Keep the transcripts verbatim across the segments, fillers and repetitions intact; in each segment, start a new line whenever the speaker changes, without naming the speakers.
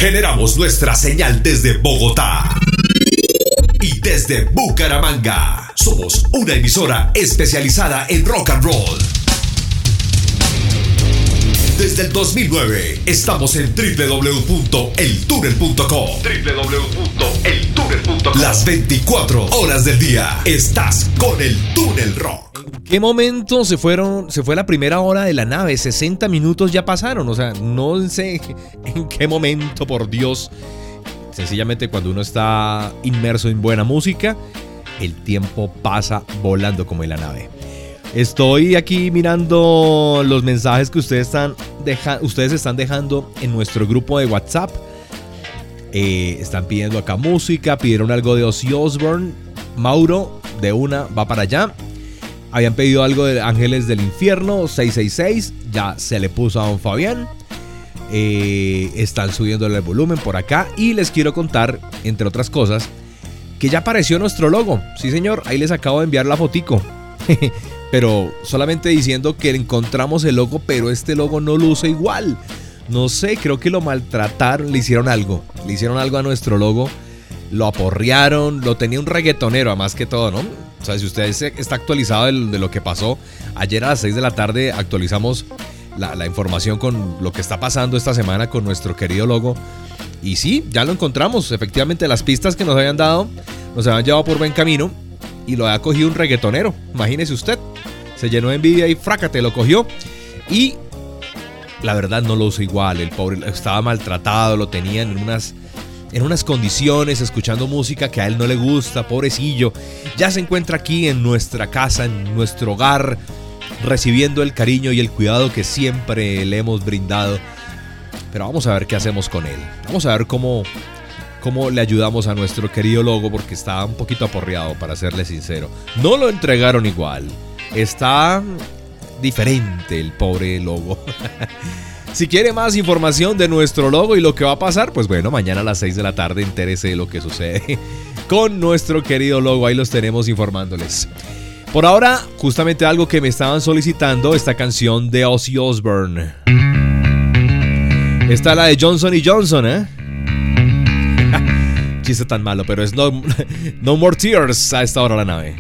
Generamos nuestra señal desde Bogotá y desde Bucaramanga. Somos una emisora especializada en rock and roll. Desde el dos mil nueve estamos en doble u doble u doble u punto el túnel punto com. doble u doble u doble u punto el túnel punto com. Las veinticuatro horas del día estás con el Túnel Rock.
¿En qué momento se fueron? Se fue la primera hora de la nave. sesenta minutos ya pasaron. O sea, no sé en qué momento, por Dios. Sencillamente cuando uno está inmerso en buena música, el tiempo pasa volando como en la nave. Estoy aquí mirando los mensajes que ustedes están, deja, ustedes están dejando en nuestro grupo de WhatsApp. Eh, están pidiendo acá música, pidieron algo de Ozzy Osbourne. Mauro, de una, va para allá. Habían pedido algo de Ángeles del Infierno, seiscientos sesenta y seis. Ya se le puso a don Fabián. Eh, están subiéndole el volumen por acá. Y les quiero contar, entre otras cosas, que ya apareció nuestro logo. Sí, señor, ahí les acabo de enviar la fotico. Pero solamente diciendo que encontramos el logo, pero este logo no luce igual. No sé, creo que lo maltrataron, le hicieron algo. Le hicieron algo a nuestro logo. Lo aporrearon, lo tenía un reggaetonero, además que todo, ¿no? O sea, si usted está actualizado de, de lo que pasó, ayer a las seis de la tarde actualizamos la, la información con lo que está pasando esta semana con nuestro querido logo. Y sí, ya lo encontramos. Efectivamente, las pistas que nos habían dado nos habían llevado por buen camino. Y lo ha cogido un reggaetonero, imagínese usted. Se llenó de envidia y frácate, lo cogió. Y la verdad no lo usa igual. El pobre estaba maltratado, lo tenían en unas, en unas condiciones, escuchando música que a él no le gusta, pobrecillo. Ya se encuentra aquí en nuestra casa, en nuestro hogar, recibiendo el cariño y el cuidado que siempre le hemos brindado. Pero vamos a ver qué hacemos con él. Vamos a ver cómo... cómo le ayudamos a nuestro querido logo, porque está un poquito aporreado, para serle sincero. No lo entregaron igual. Está diferente el pobre logo. Si quiere más información de nuestro logo y lo que va a pasar, pues bueno, mañana a las seis de la tarde entérese de lo que sucede con nuestro querido logo. Ahí los tenemos informándoles. Por ahora, justamente algo que me estaban solicitando, esta canción de Ozzy Osbourne. Esta es la de Johnson y Johnson, ¿eh? Chiste tan malo, pero es no, no More Tears a esta hora la nave.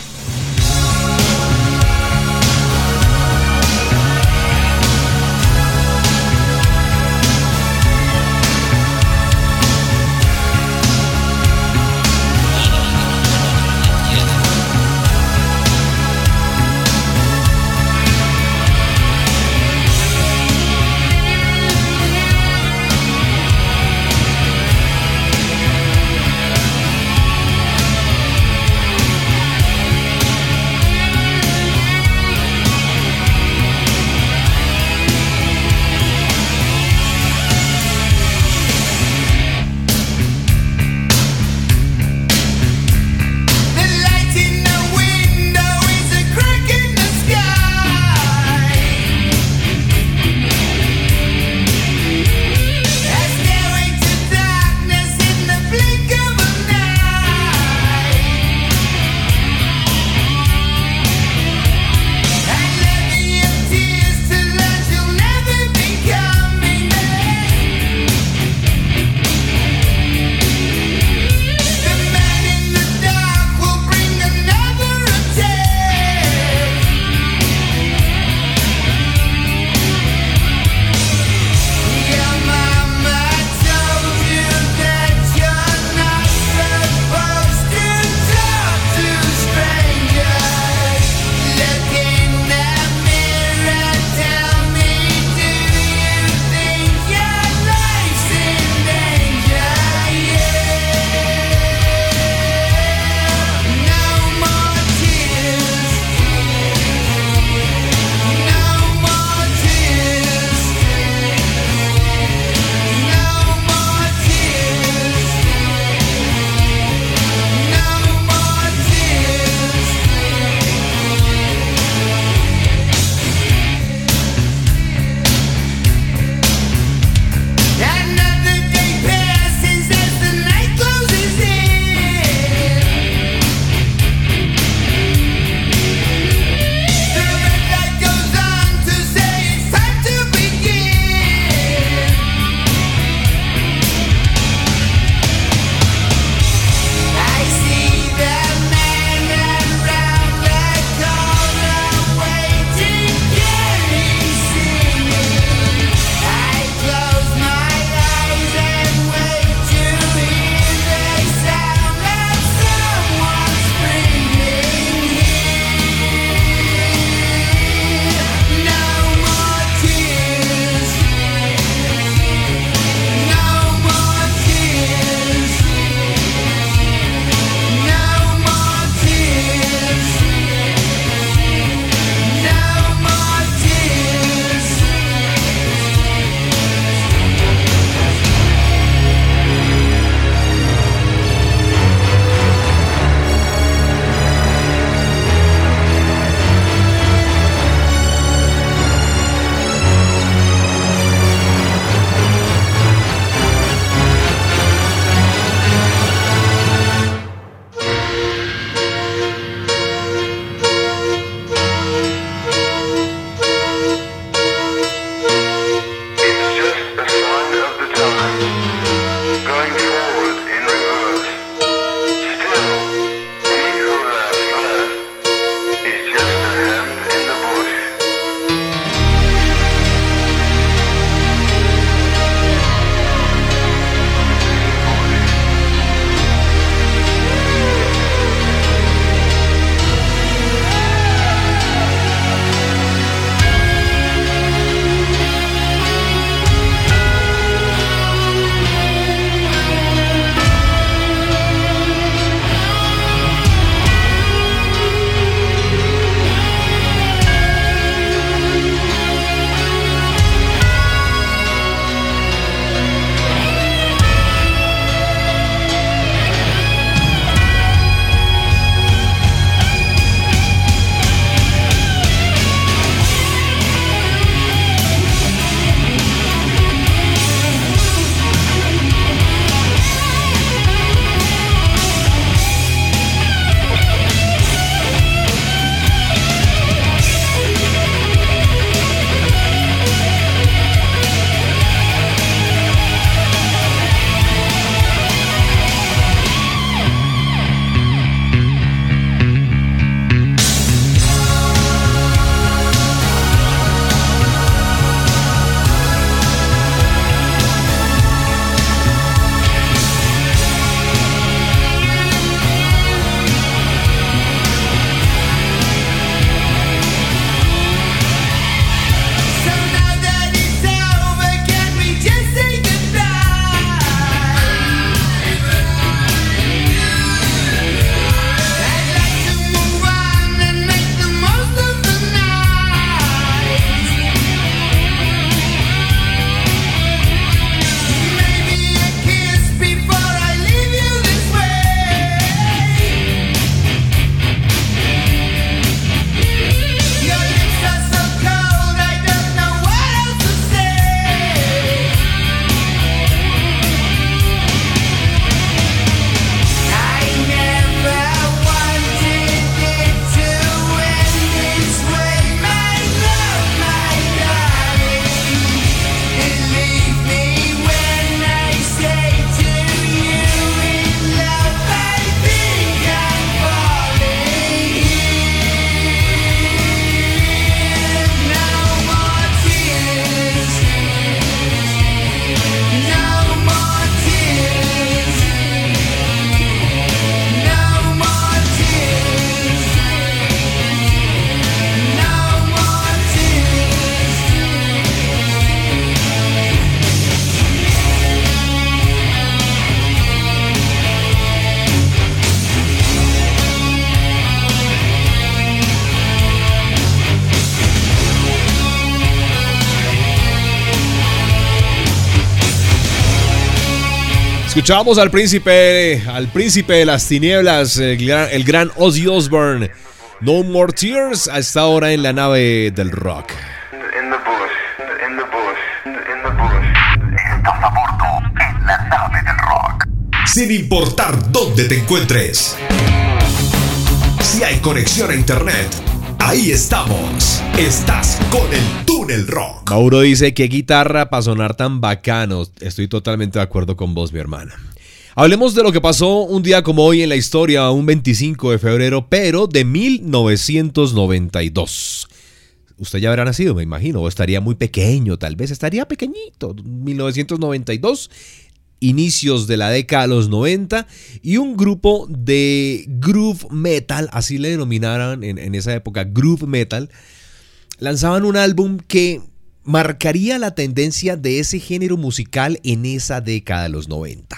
Escuchábamos al príncipe, al príncipe de las tinieblas, el gran, el gran Ozzy Osbourne. No More Tears, a esta hora en la nave del rock.
In the bush, in the bush, in the bush.
Estás a bordo en la nave del rock. Sin importar dónde te encuentres. Si hay conexión a internet, ahí estamos. Estás con el Túnel Rock.
Mauro dice, qué guitarra para sonar tan bacano. Estoy totalmente de acuerdo con vos, mi hermana. Hablemos de lo que pasó un día como hoy en la historia, un veinticinco de febrero, pero de mil novecientos noventa y dos. Usted ya habrá nacido, me imagino, o estaría muy pequeño, tal vez estaría pequeñito. mil novecientos noventa y dos, inicios de la década de los noventa, y un grupo de groove metal, así le denominaron en, en esa época, groove metal, lanzaban un álbum que marcaría la tendencia de ese género musical en esa década de los noventa.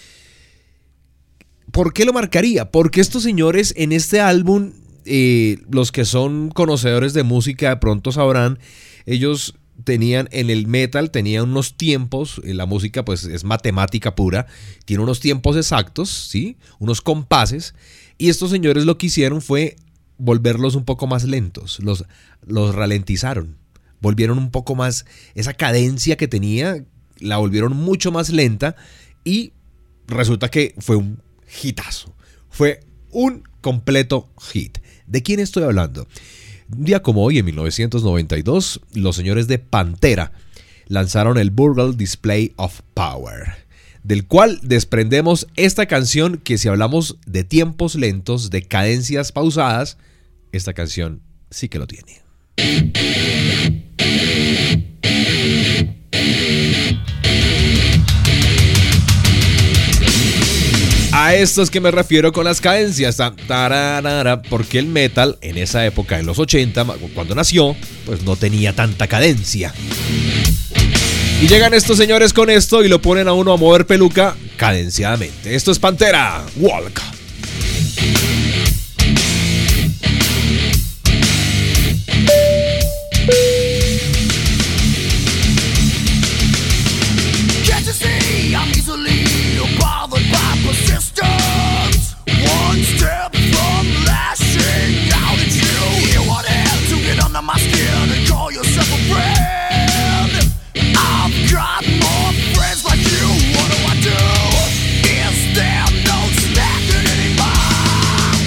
¿Por qué lo marcaría? Porque estos señores en este álbum, eh, los que son conocedores de música de pronto sabrán, ellos tenían en el metal, tenían unos tiempos, la música pues es matemática pura, tiene unos tiempos exactos, ¿sí? Unos compases, y estos señores lo que hicieron fue volverlos un poco más lentos, los, los ralentizaron, volvieron un poco más, esa cadencia que tenía, la volvieron mucho más lenta, y resulta que fue un hitazo, fue un completo hit. ¿De quién estoy hablando? Un día como hoy, en mil novecientos noventa y dos, los señores de Pantera lanzaron el Burgle Display of Power, del cual desprendemos esta canción que, si hablamos de tiempos lentos, de cadencias pausadas, esta canción sí que lo tiene. A esto es que me refiero con las cadencias, porque el metal en esa época, en los ochenta, cuando nació, pues no tenía tanta cadencia. Y llegan estos señores con esto y lo ponen a uno a mover peluca cadenciadamente. Esto es Pantera, Walk.
One step from lashing out at you. You want to get under my skin and call yourself a friend. I've got more friends like you. What do I do? Is there no snapping anymore?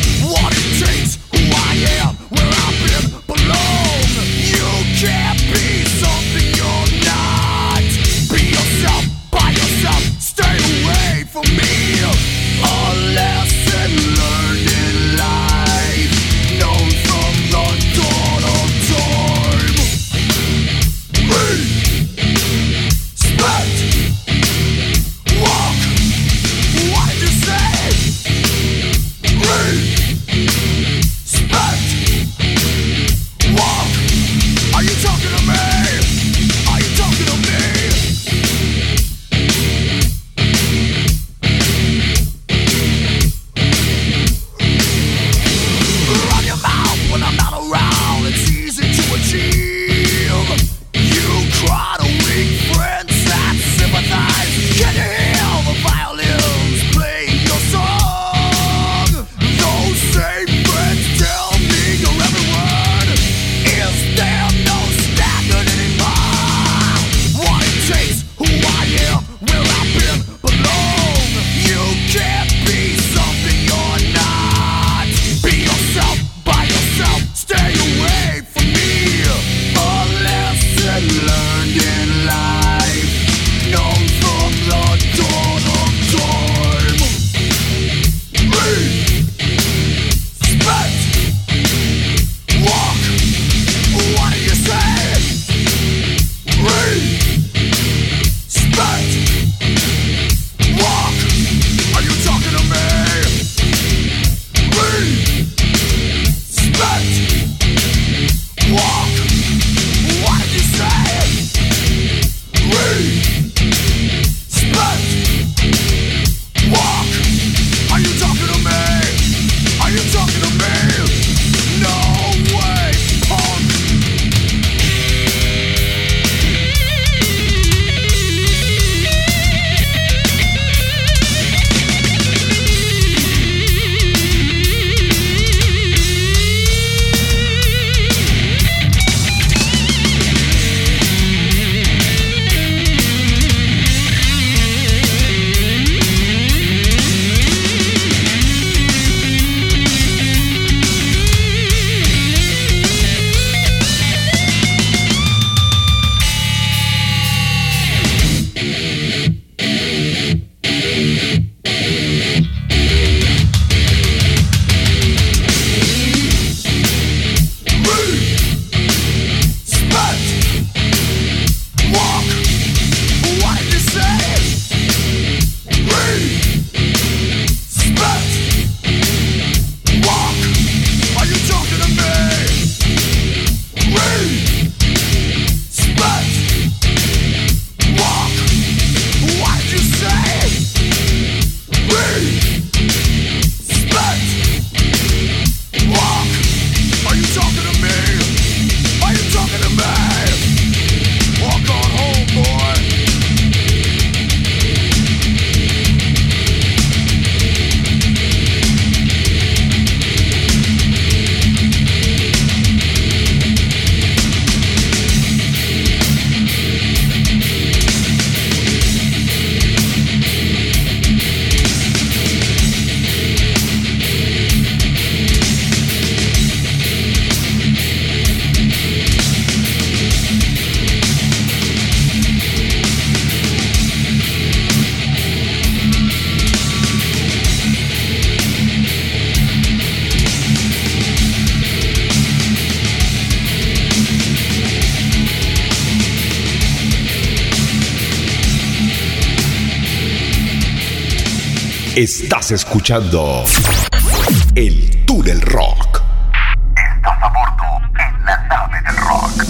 Estás escuchando El Túnel Rock.
Estás a bordo en la nave del rock.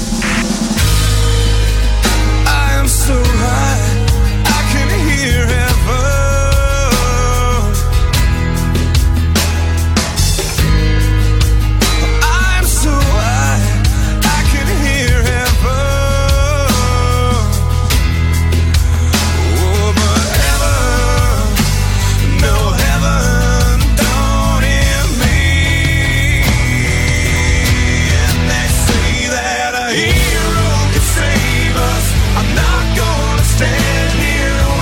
I am so high, I can hear heaven. I'm so high, I can hear heaven. Oh, but heaven, no heaven, don't hear me. And they say that a hero can save us. I'm not gonna stand here and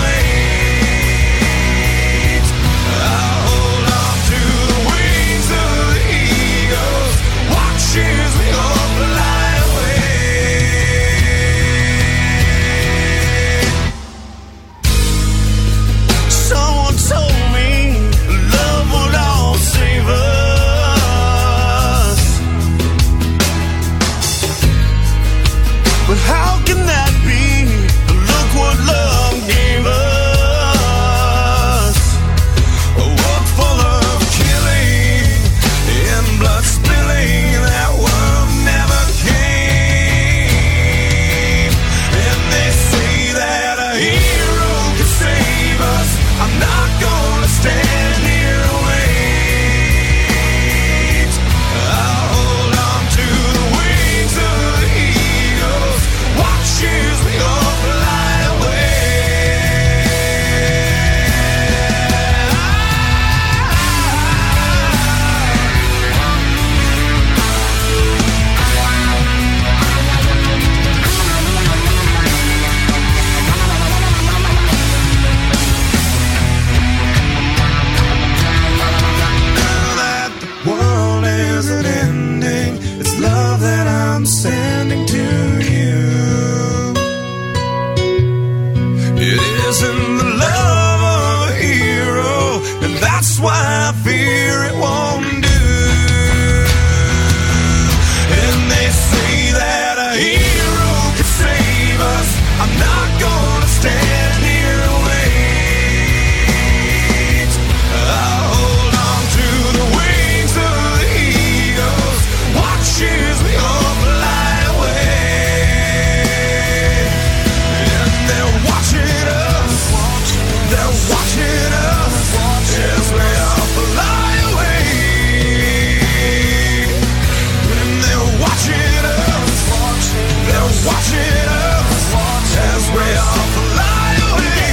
wait. I'll hold on to the wings of the eagles. Watch as we all fly away. Someone told me love would all save us. But how can that be? Look what love gave us. A world full of killing and blood spilling. That world never came. And they say that a hero can save us. I'm not gonna stand here and wait. I'll hold on to the wings of the eagles. Watch as we all fly away. Now that the world isn't ending, it's love that I'm sending to you. It isn't the love of a hero, and that's why I fear it won't do. And they say that a hero can save us. I'm not gonna stand here and wait. I'll hold on to the wings of the eagles. Watch as we all fly away. And they're watching us. They're watching us as we all fly away. And they're watching us. They're watching us as we all fly away.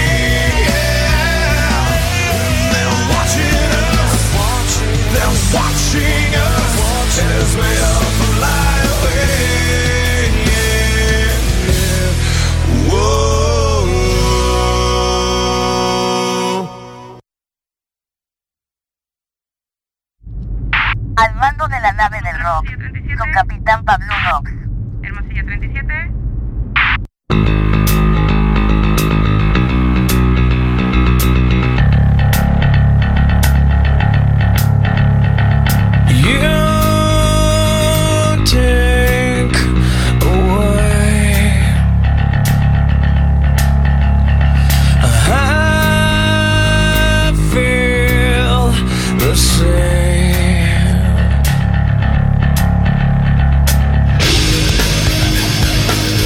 Yeah. And they're watching us. They're watching us as we all fly away. Yeah. Whoa.
Al mando de la nave del rock, su capitán Pablo Rox.
Hermosilla treinta y siete.
You take away. I feel the same.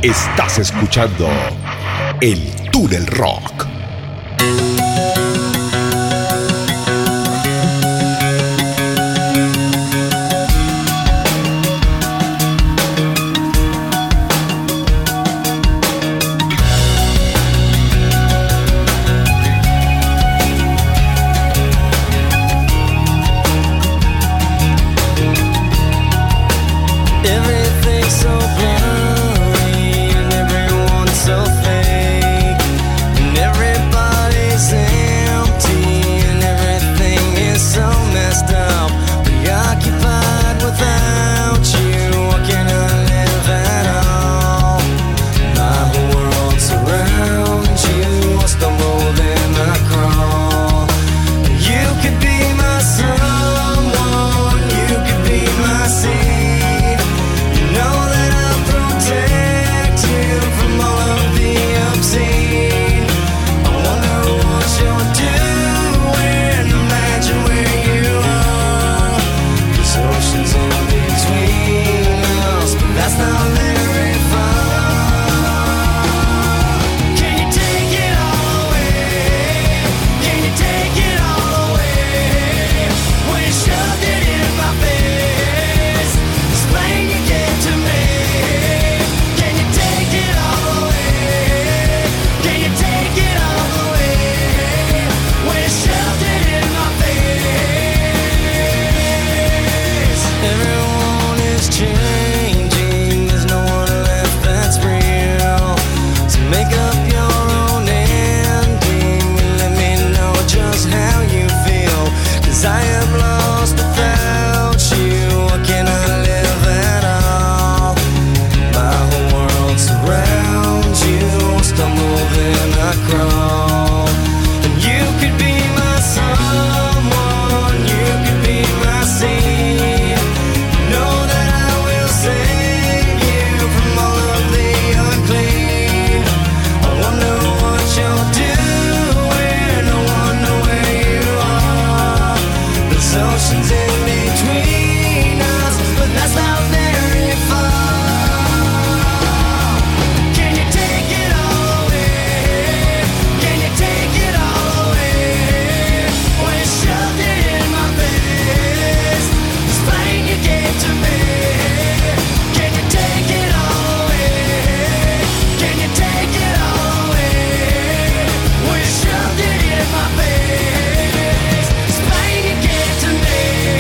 Estás escuchando El Túnel Rock.
Everything's so blurry and everyone's so fake, and everybody's empty and everything is so messed up, preoccupied without you. What can I live at all? My whole world surrounds you. I stumble then I crawl. You could be my someone, you could be my seed. I am lost without you. What can I live at all? My whole world surrounds you. I stumble then I crawl. And you could be my someone, you could be my seed. Know that I will save you from all of the unclean. I wonder what you're doing. I wonder where you are. There's oceans in between us, but that's not very far. Can you take it all away? Can you take it all away? When you shoved it in my face, explain you gave to me. Can you take it all away? Can you take it all away? When you shoved it in my face, explain you gave to me.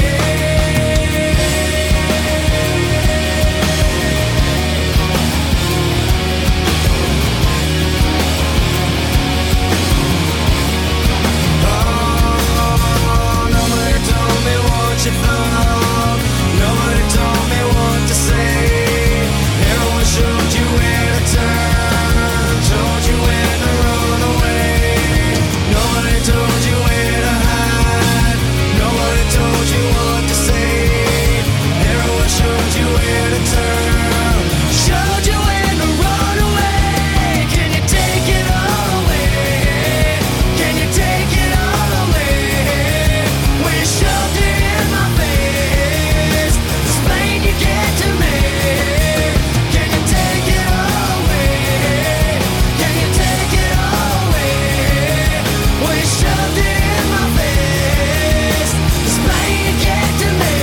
Oh, nobody told me what you thought. Nobody told me what to say. No one showed you where to turn, told you when to run away. Nobody told you where to hide. Nobody told you what to say. Everyone showed you where to turn, showed you when to run away. Can you take it all away? Can you take it all away? When you shoved it in my face, explain you get to me. Can you take it all away? Can you take it all away? When you shoved it in my face, explain you get to me.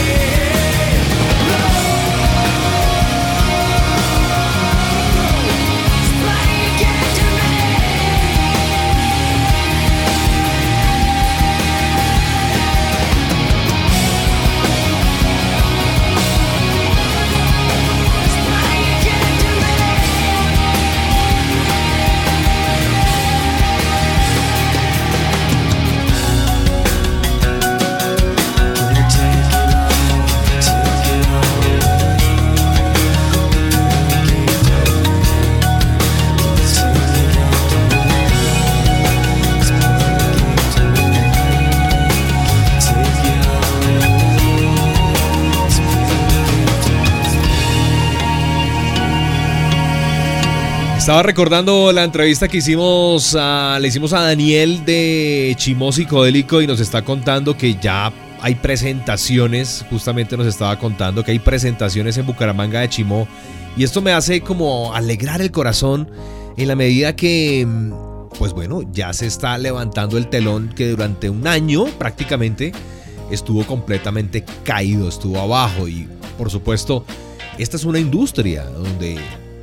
Explain you get to me. Explain you get to me. Can you take it all? Take it all away.
Estaba recordando la entrevista que hicimos a, le hicimos a Daniel de Chimó Psicodélico y nos está contando que ya hay presentaciones, justamente nos estaba contando que hay presentaciones en Bucaramanga de Chimó, y esto me hace como alegrar el corazón en la medida que, pues bueno, ya se está levantando el telón que durante un año prácticamente estuvo completamente caído, estuvo abajo. Y por supuesto, esta es una industria donde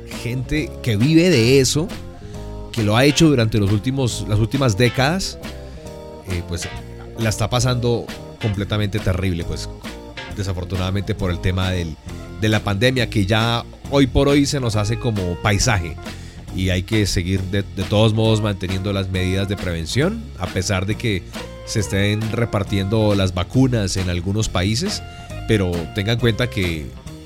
gente que vive de eso, que lo ha hecho durante los últimos, las últimas décadas, eh, pues la está pasando completamente terrible, pues desafortunadamente por el tema del, de la pandemia, que ya hoy por hoy se nos hace como paisaje, y hay que seguir de, de todos modos manteniendo las medidas de prevención, a pesar de que se estén repartiendo las vacunas en algunos países, pero tengan en cuenta que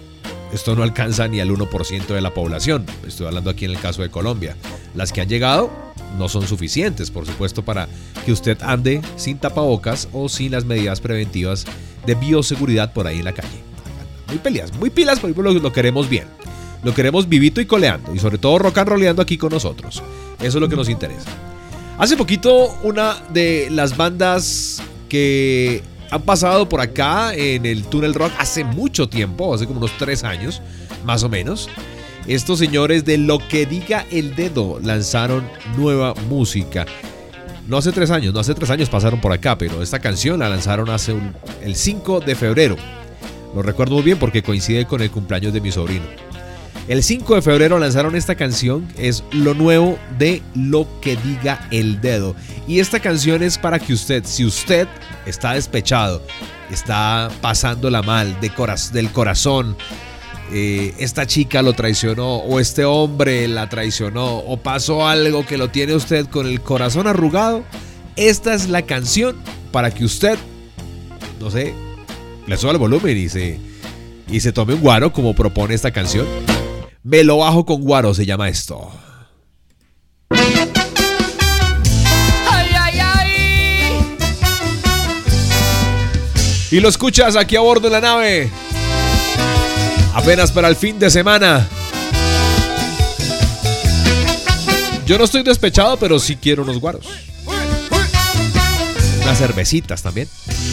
esto no alcanza ni al uno por ciento de la población. Estoy hablando aquí en el caso de Colombia. Las que han llegado no son suficientes, por supuesto, para que usted ande sin tapabocas o sin las medidas preventivas de bioseguridad por ahí en la calle. Muy peleas, muy pilas, porque lo, lo queremos bien. Lo queremos vivito y coleando, y sobre todo rock and rolleando aquí con nosotros. Eso es lo que nos interesa. Hace poquito, una de las bandas que han pasado por acá en el Túnel Rock hace mucho tiempo, hace como unos tres años, más o menos, estos señores de Lo que diga el dedo lanzaron nueva música. No hace tres años, no hace tres años pasaron por acá, pero esta canción la lanzaron hace un, el cinco de febrero. Lo recuerdo muy bien porque coincide con el cumpleaños de mi sobrino. El cinco de febrero lanzaron esta canción, es lo nuevo de Lo que diga el dedo. Y esta canción es para que usted, si usted está despechado, está pasándola mal de coraz- del corazón, eh, esta chica lo traicionó, o este hombre la traicionó, o pasó algo que lo tiene usted con el corazón arrugado, esta es la canción para que usted, no sé, le suba el volumen y se, y se tome un guaro como propone esta canción. Me lo bajo con guaro se llama esto.
Ay, ay, ay.
Y lo escuchas aquí a bordo de la nave, apenas para el fin de semana. Yo no estoy despechado, pero sí quiero unos guaros, unas cervecitas también.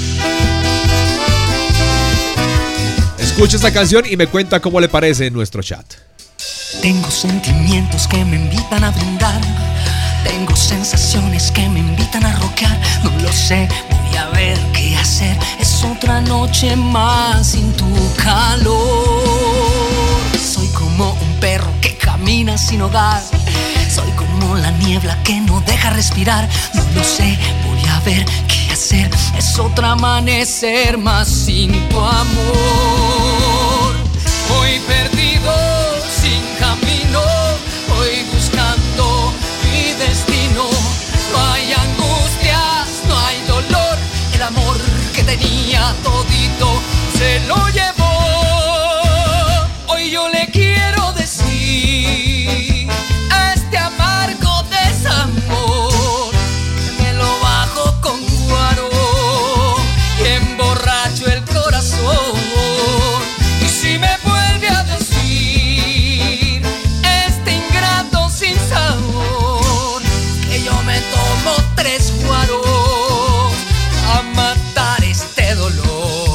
Escucha esta canción y me cuenta cómo le parece en nuestro chat.
Tengo sentimientos que me invitan a brindar. Tengo sensaciones que me invitan a rockear. No lo sé, voy a ver qué hacer. Es otra noche más sin tu calor. Soy como un perro que camina sin hogar. Soy como la niebla que no deja respirar. No lo sé, voy a ver qué hacer. Es otro amanecer más sin tu amor. Voy perdido sin camino, voy buscando mi destino. No hay angustias, no hay dolor. El amor que tenía todito se lo llevó. Hoy yo le quiero decir a este amargo desamor que me lo bajo con guaro y emborracho el corazón. Y si me vuelve a decir este ingrato sin sabor, que yo me tomo tres guaros a matar este dolor.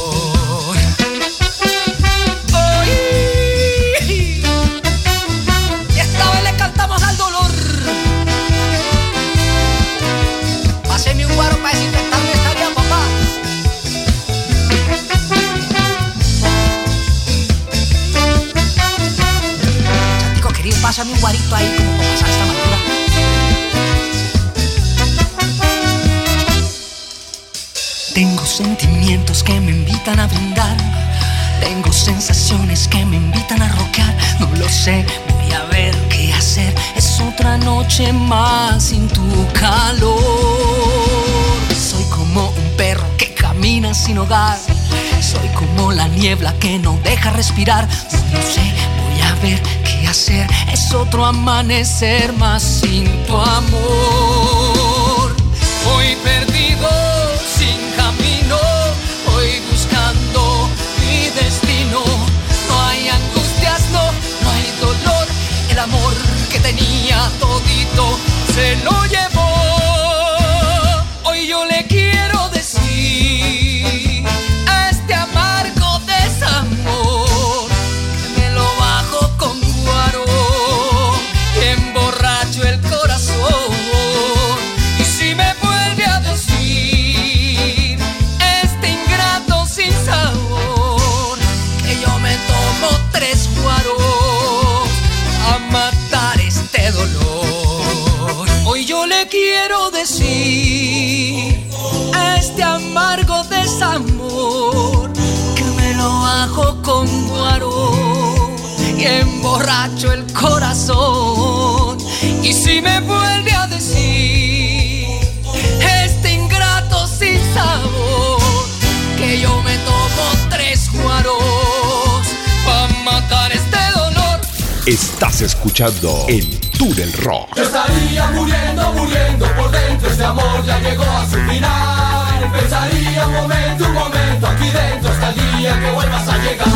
¡Ay! Y esta vez le cantamos al dolor. Páseme un guaro para desinfectarme esta área, papá. Chatico querido, pásame un guarito ahí como para pasar esta madura. Tengo sentimientos que me invitan a brindar. Tengo sensaciones que me invitan a rockear. No lo sé, voy a ver qué hacer. Es otra noche más sin tu calor. Soy como un perro que camina sin hogar. Soy como la niebla que no deja respirar. No lo sé, voy a ver qué hacer. Es otro amanecer más sin tu amor. Voy perdido sin camino, voy buscando mi destino. No hay angustias, no, no hay dolor. El amor que tenía todito se lo llevó. Hoy yo le quiero decir emborracho el corazón. Y si me vuelve a decir este ingrato sin sabor, que yo me tomo tres guaros pa' matar este dolor.
Estás escuchando el Túnel Rock.
Yo estaría muriendo, muriendo por dentro. Este amor ya llegó a su final. Pensaría un momento, un momento aquí dentro hasta el día que vuelvas a llegar.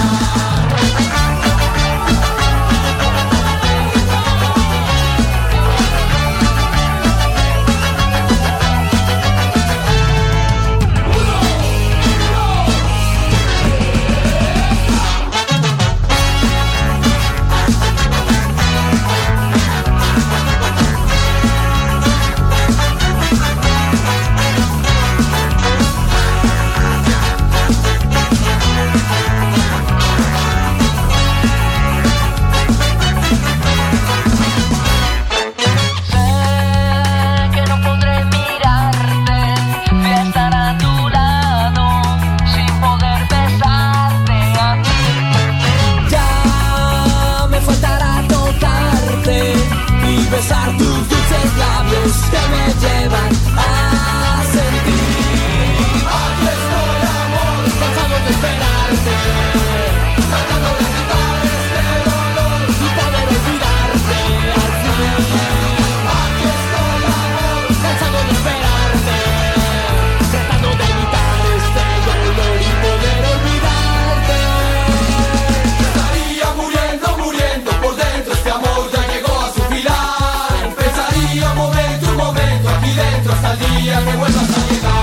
Besar tus dulces labios que me llevan a sentir. Aquí estoy, amor, cansado de esperarte, tratando de quitar este dolor y poder olvidarte al fin. Aquí estoy, amor, cansado de esperarte, tratando de evitar este dolor y poder olvidarte. Estaría muriendo, muriendo por dentro. Este amor ya llegó a su final. Un momento, un momento aquí dentro hasta el día que vuelvas a llegar.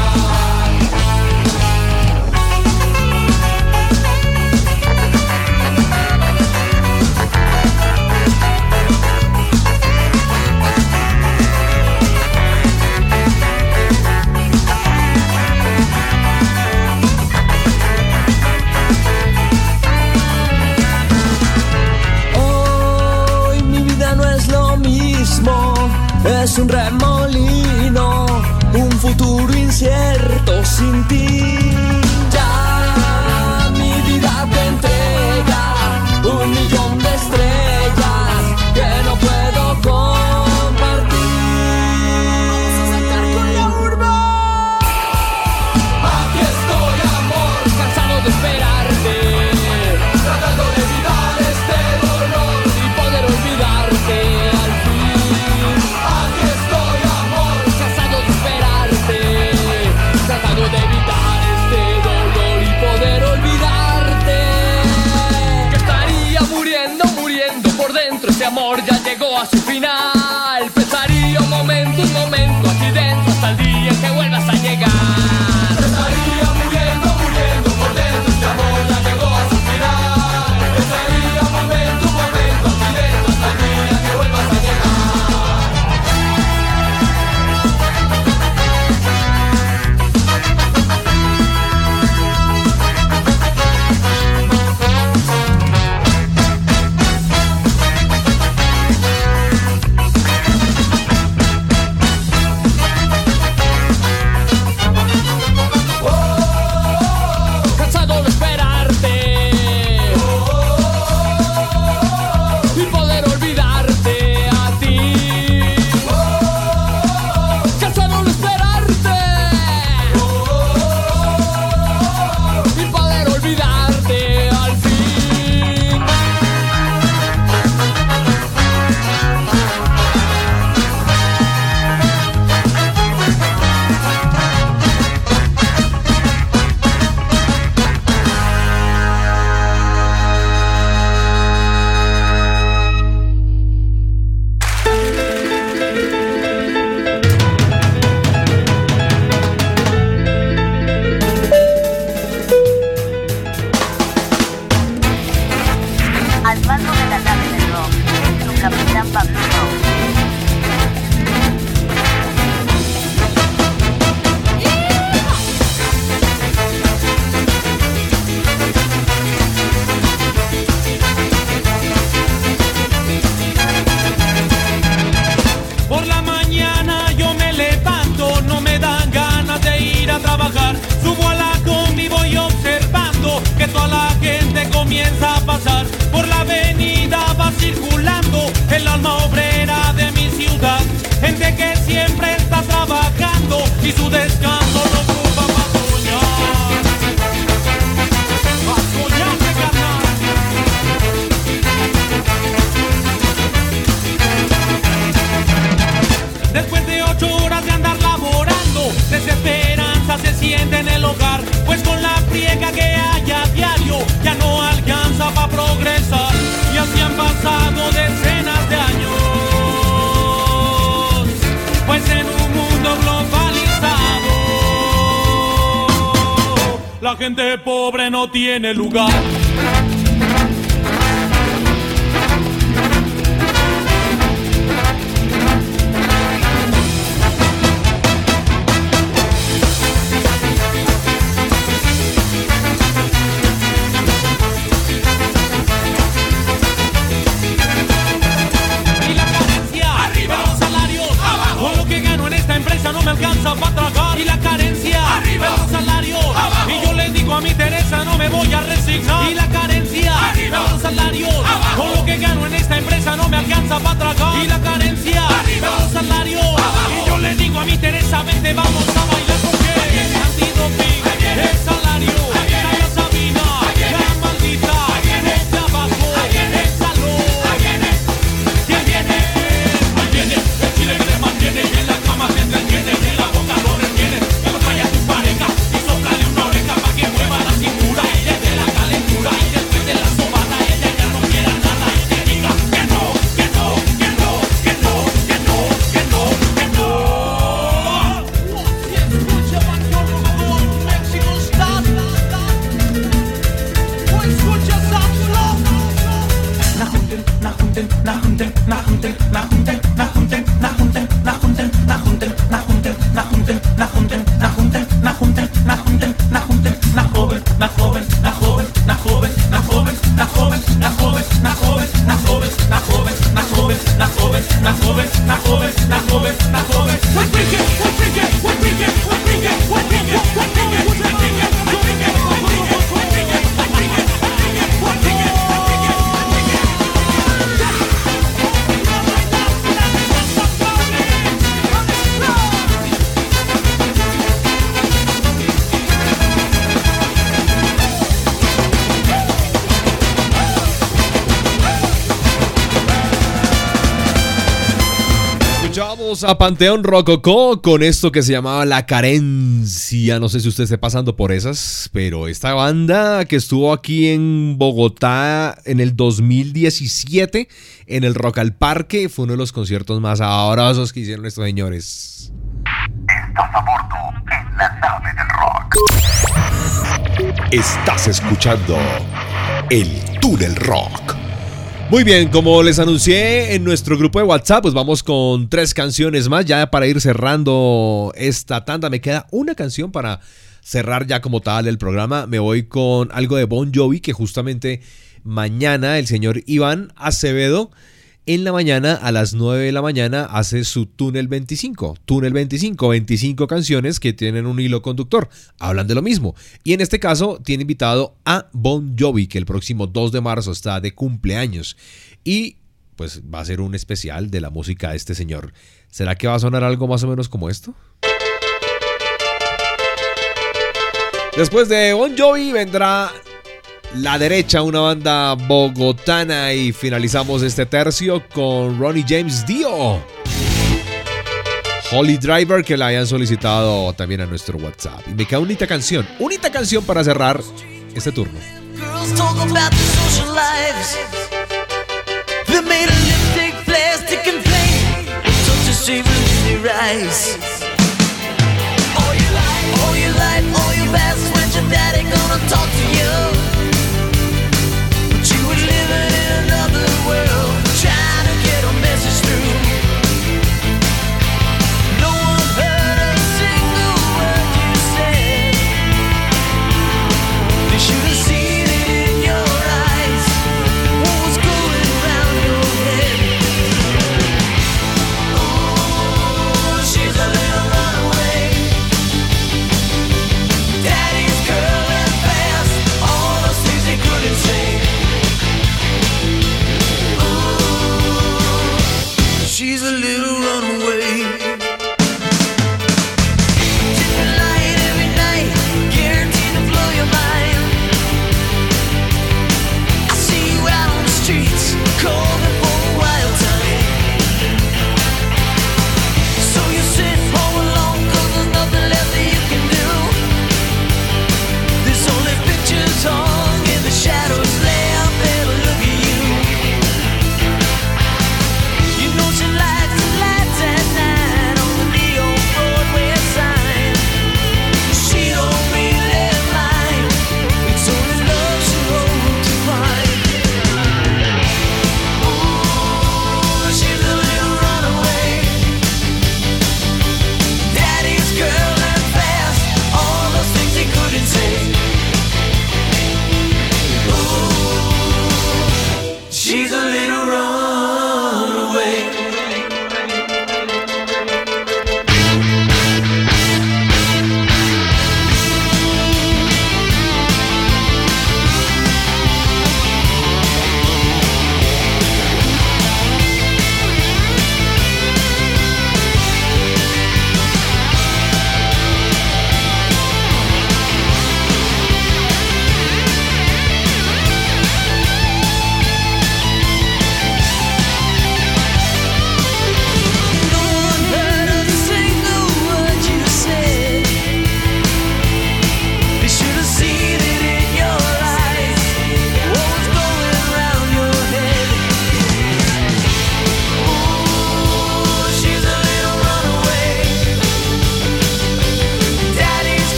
Hoy mi vida no es lo mismo. Es un remolino, un futuro incierto sin ti. Ya mi vida te entrega un millón de estrellas que no puedo compartir. Vamos a saltar con la urba. Aquí estoy, amor, cansado de esperarte, tratando de evitar este dolor y poder olvidarte. Tratando de evitar este dolor y poder olvidarte. Que estaría muriendo, muriendo por dentro. Este amor ya llegó a su final. Pensaría un momento, un momento aquí dentro hasta el día que vuelvas a llegar. Estaría muriendo, muriendo por dentro. Este amor ya llegó a su final. Pensaría un momento, un momento aquí dentro hasta el día que vuelvas a llegar.
para progresar. Y así han pasado decenas de años, pues en un mundo globalizado la gente pobre no tiene lugar. No me alcanza para tragar y la carencia arriba, los salarios abajo. Y yo les digo a mi Teresa, no me voy a resignar. Y la carencia arriba, los salarios abajo. Con lo que gano en esta empresa no me alcanza para tragar. Y la carencia arriba, los salarios abajo. Y yo les digo a mi Teresa, vente, vamos a bailar porque antidoping, el salario, Carla Sabina, la maldita, desde abajo, el salón. ¿Quién viene? Ahí viene, el chile que te mantiene y en la cama te entretiene, en la boca lo retiene, que lo trae a tu pareja y soplale una oreja pa' que mueva la cintura y desde la calentura y después de la sobada ella ya no quiera nada y te diga que no, que no, que no, que no, que no, que no, que no. Si escucha Banco México Star, o escucha Samsung. Na junten, na junten, na junten, na junten, na junten, na junten, na junten, na junten, na junten, na junten, na junten, na junten, na junten, na junten, na junten, na junten, na joven, na joven, na joven, na joven, na joven, na joven, na joven, na joven, na joven, na joven, na joven, na joven, na joven, na joven, na joven, na joven. What bring it? What bring it? What bring it? What bring it? What bring it? What bring it? What bring it? What bring it? What bring it? What bring it? What bring it? What bring it?
Escuchamos a Panteón Rococó con esto que se llamaba La Carencia. No sé si usted esté pasando por esas, pero esta banda que estuvo aquí en Bogotá en el dos mil diecisiete en el Rock al Parque fue uno de los conciertos más sabrosos que hicieron estos señores.
Estás a bordo en la nave del rock.
Estás escuchando El Túnel Rock.
Muy bien, como les anuncié en nuestro grupo de WhatsApp, pues vamos con tres canciones más ya para ir cerrando esta tanda. Me queda una canción para cerrar ya como tal el programa. Me voy con algo de Bon Jovi, que justamente mañana el señor Iván Acevedo en la mañana a las nueve de la mañana hace su Túnel veinticinco. Túnel veinticinco, veinticinco canciones que tienen un hilo conductor, hablan de lo mismo. Y en este caso tiene invitado a Bon Jovi, que el próximo dos de marzo está de cumpleaños. Y pues va a ser un especial de la música de este señor. ¿Será que va a sonar algo más o menos como esto? Después de Bon Jovi vendrá La Derecha, una banda bogotana, y finalizamos este tercio con Ronnie James Dio, Holy Driver, que la habían solicitado también a nuestro WhatsApp. Y me queda unita canción, unita canción para cerrar este turno.
Girls talk about the social lives. They made a lipstick, plastic and plain. Such a shame in their eyes. All your life, all your life, all your past, when your daddy gonna talk to you. You were living in another world, trying to get a message through. No one heard a single word you said. They should have seen it in your eyes, what was going around your head. Oh, she's a little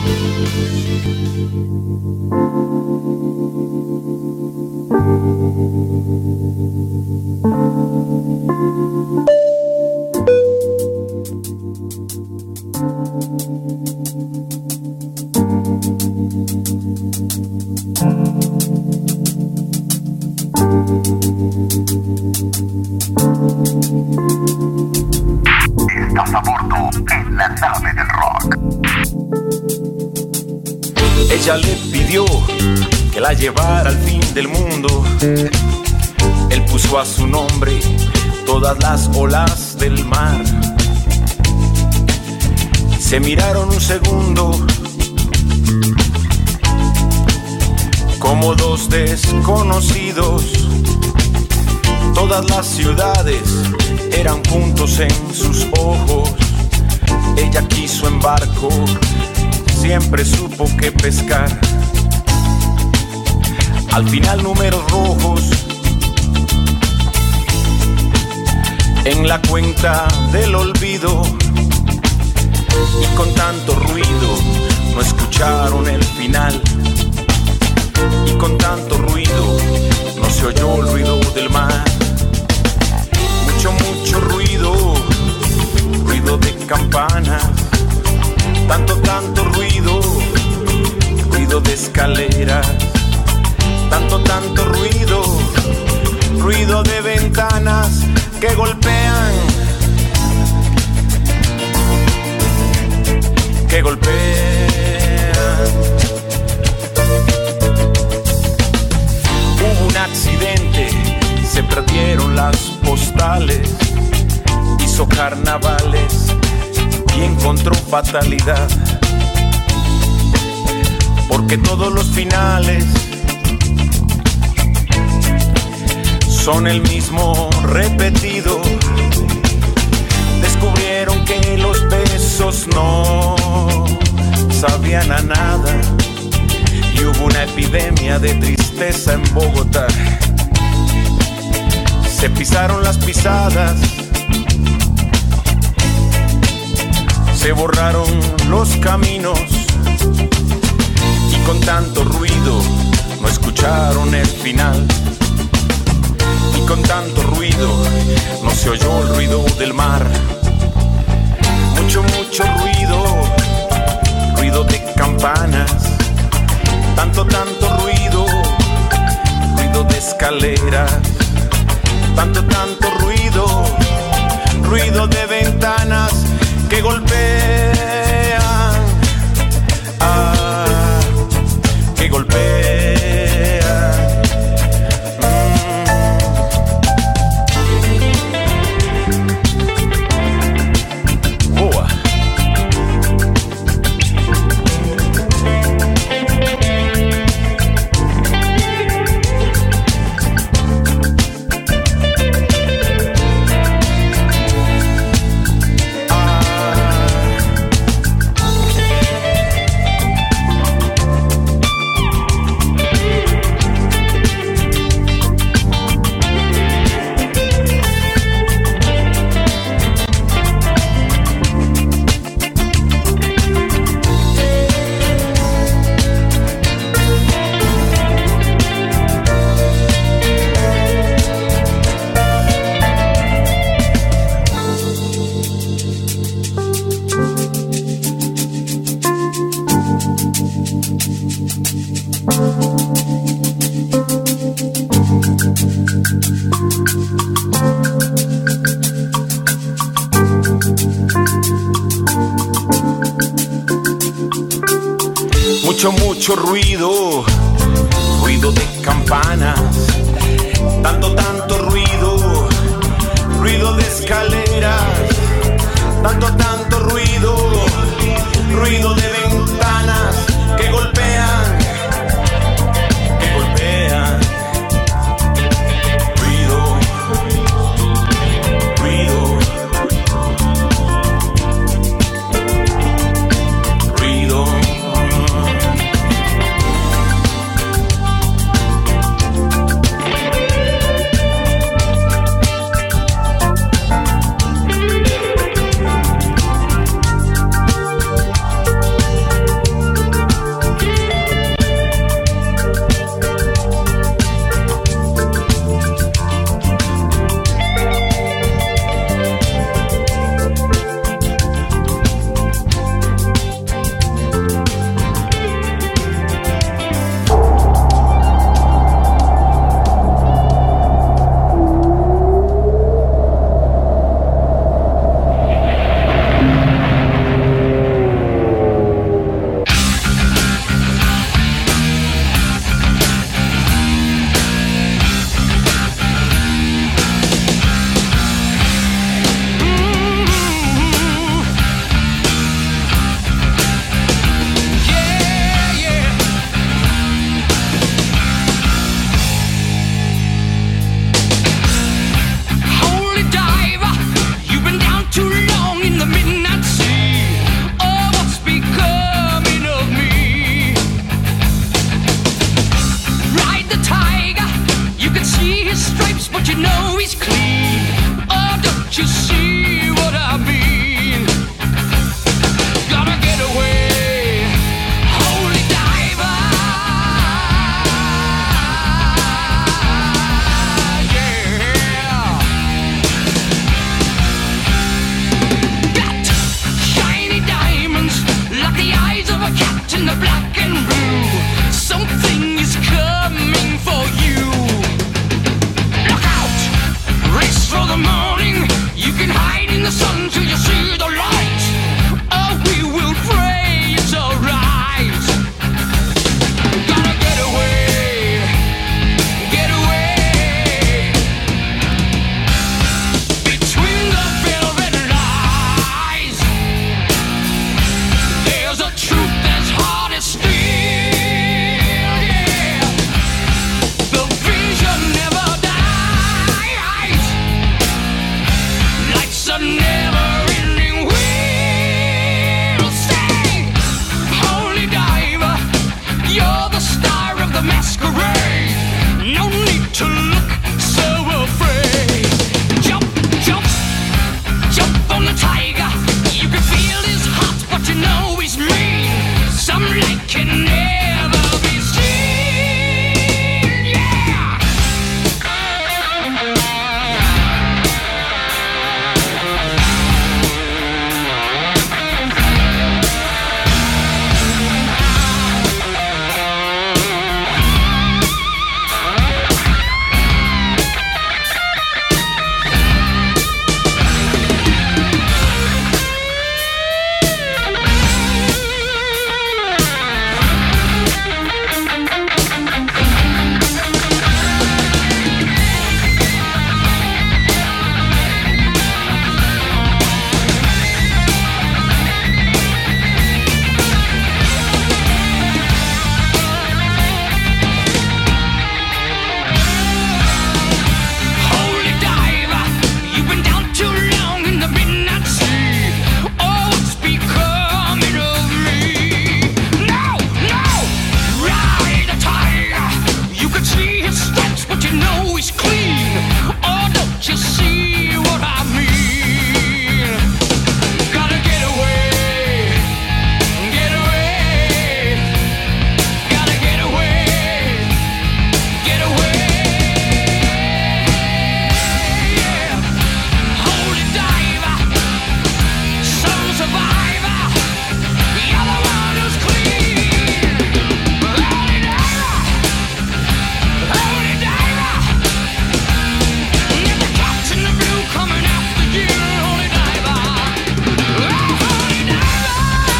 Estás a bordo en la nave del rock.
Ella le pidió que la llevara al fin del mundo. Él puso a su nombre todas las olas del mar. Se miraron un segundo como dos desconocidos. Todas las ciudades eran puntos en sus ojos. Ella quiso en barco, siempre supo que pescar. Al final números rojos en la cuenta del olvido. Y con tanto ruido no escucharon el final. Y con tanto ruido no se oyó el ruido del mar. Mucho, mucho ruido, ruido de campanas. Tanto, tanto ruido, ruido de escaleras. Tanto, tanto ruido, ruido de ventanas que golpean, que golpean. Hubo un accidente, se perdieron las postales, hizo carnavales y encontró fatalidad. Porque todos los finales son el mismo repetido. Descubrieron que los besos no sabían a nada. Y hubo una epidemia de tristeza en Bogotá. Se pisaron las pisadas, se borraron los caminos. Y con tanto ruido no escucharon el final. Y con tanto ruido no se oyó el ruido del mar. Mucho, mucho ruido, ruido de campanas. Tanto, tanto ruido, ruido de escaleras. Tanto, tanto ruido, ruido de ventanas que golpean, ah, que golpean. Mucho, mucho ruido, ruido de campanas. Tanto, tanto ruido, ruido de escaleras. Tanto, tanto ruido, ruido de ventanas que golpean, que golpean. Ruido, ruido, ruido.
the cat in the black and blue. Something is coming for you. Look out! Race for the morning. You can hide in the sun till you see the light. Oh, we will pray it's alright. Gotta get away, get away. Between the velvet lies, there's a truth that's hard as steel. Yeah, the vision never dies. Life's a never-ending wheel. Say, holy diver, you're the star of the masquerade. No need to look so afraid. Jump, jump, jump on the tiger. You can feel his heart, but you know he's mean. Some light can never be seen. Yeah. Holy diver, you've been down too long in the midnight sea. Oh, what's becoming of me? No, no, ride the tiger. You can see his stripes, but you know he's clean. Oh, don't you see what I mean? Gotta get away, get away. Gotta get away, get away. Yeah. Holy diver, soul survivor, you're the one who's clean. Holy diver, holy diver, get the cat in the blue coming after you. Holy diver, oh, holy diver.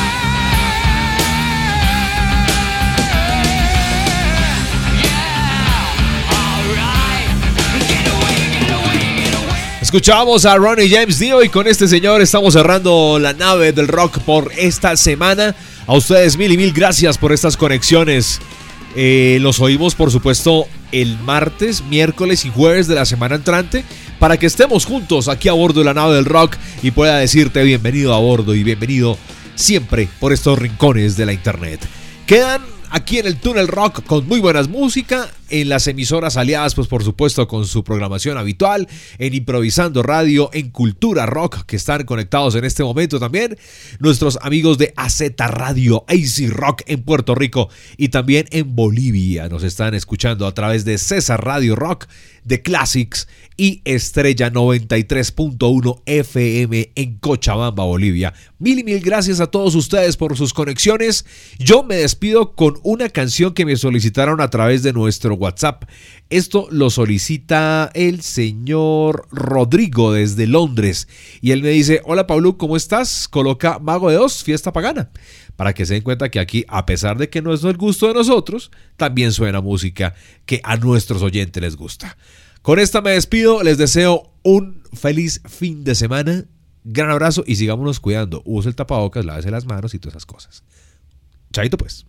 Yeah, alright, get away, get away, get away.
Escuchamos a Ronnie James Dio y con este señor estamos cerrando la nave del rock por esta semana. A ustedes mil y mil gracias por estas conexiones. Eh, los oímos por supuesto el martes, miércoles y jueves de la semana entrante para que estemos juntos aquí a bordo de la nave del rock y pueda decirte bienvenido a bordo y bienvenido siempre por estos rincones de la internet. Quedan aquí en el Túnel Rock con muy buenas música, en las emisoras aliadas pues por supuesto con su programación habitual, en Improvisando Radio, en Cultura Rock que están conectados en este momento también, nuestros amigos de A Z Radio, A Z Rock en Puerto Rico y también en Bolivia nos están escuchando a través de César Radio Rock, de Classics y Estrella noventa y tres punto uno F M en Cochabamba, Bolivia. Mil y mil gracias a todos ustedes por sus conexiones. Yo me despido con una canción que me solicitaron a través de nuestro WhatsApp. Esto lo solicita el señor Rodrigo desde Londres y él me dice: hola Pablo, ¿cómo estás? Coloca Mago de Oz, Fiesta Pagana, para que se den cuenta que aquí, a pesar de que no es el gusto de nosotros, también suena música que a nuestros oyentes les gusta. Con esta me despido, les deseo un feliz fin de semana, gran abrazo y sigámonos cuidando. Use el tapabocas, lávese las manos y todas esas cosas. Chaito pues.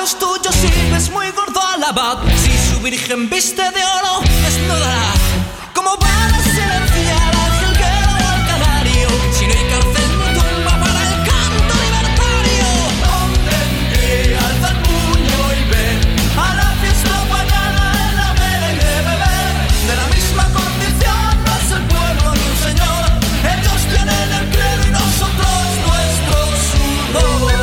los tuyos si ves muy gordo al abad. Si su virgen viste de oro, desnudará. ¿Cómo van a silenciar al jilguero o al canario? Si no hay cárcel ni tumba para el canto libertario. Hombre, que alza el puño y ven a la fiesta pagana en la vela y de beber. De la misma condición no es el pueblo ni un señor. Ellos tienen el credo y nosotros nuestro sudor.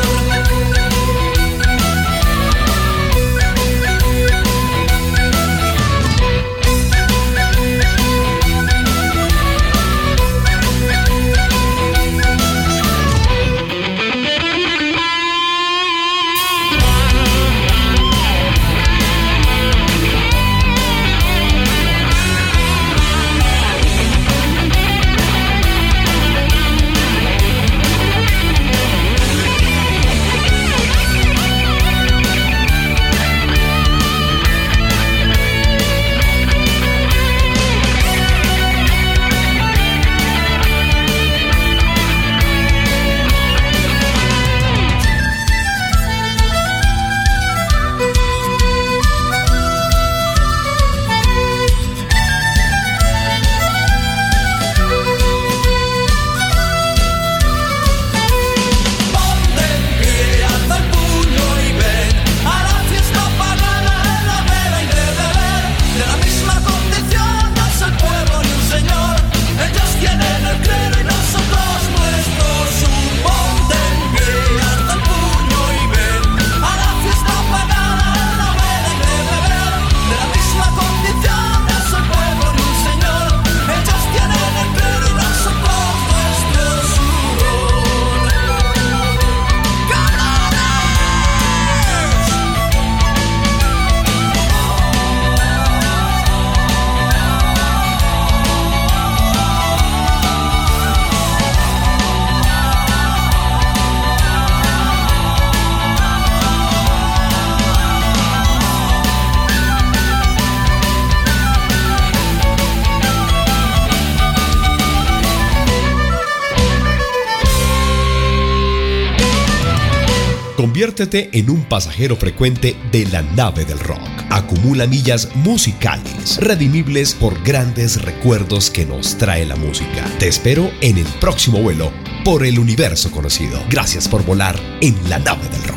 Conviértete en un pasajero frecuente de la nave del rock. Acumula millas musicales, redimibles por grandes recuerdos que nos trae la música. Te espero en el próximo vuelo por el universo conocido. Gracias por volar en la nave del rock.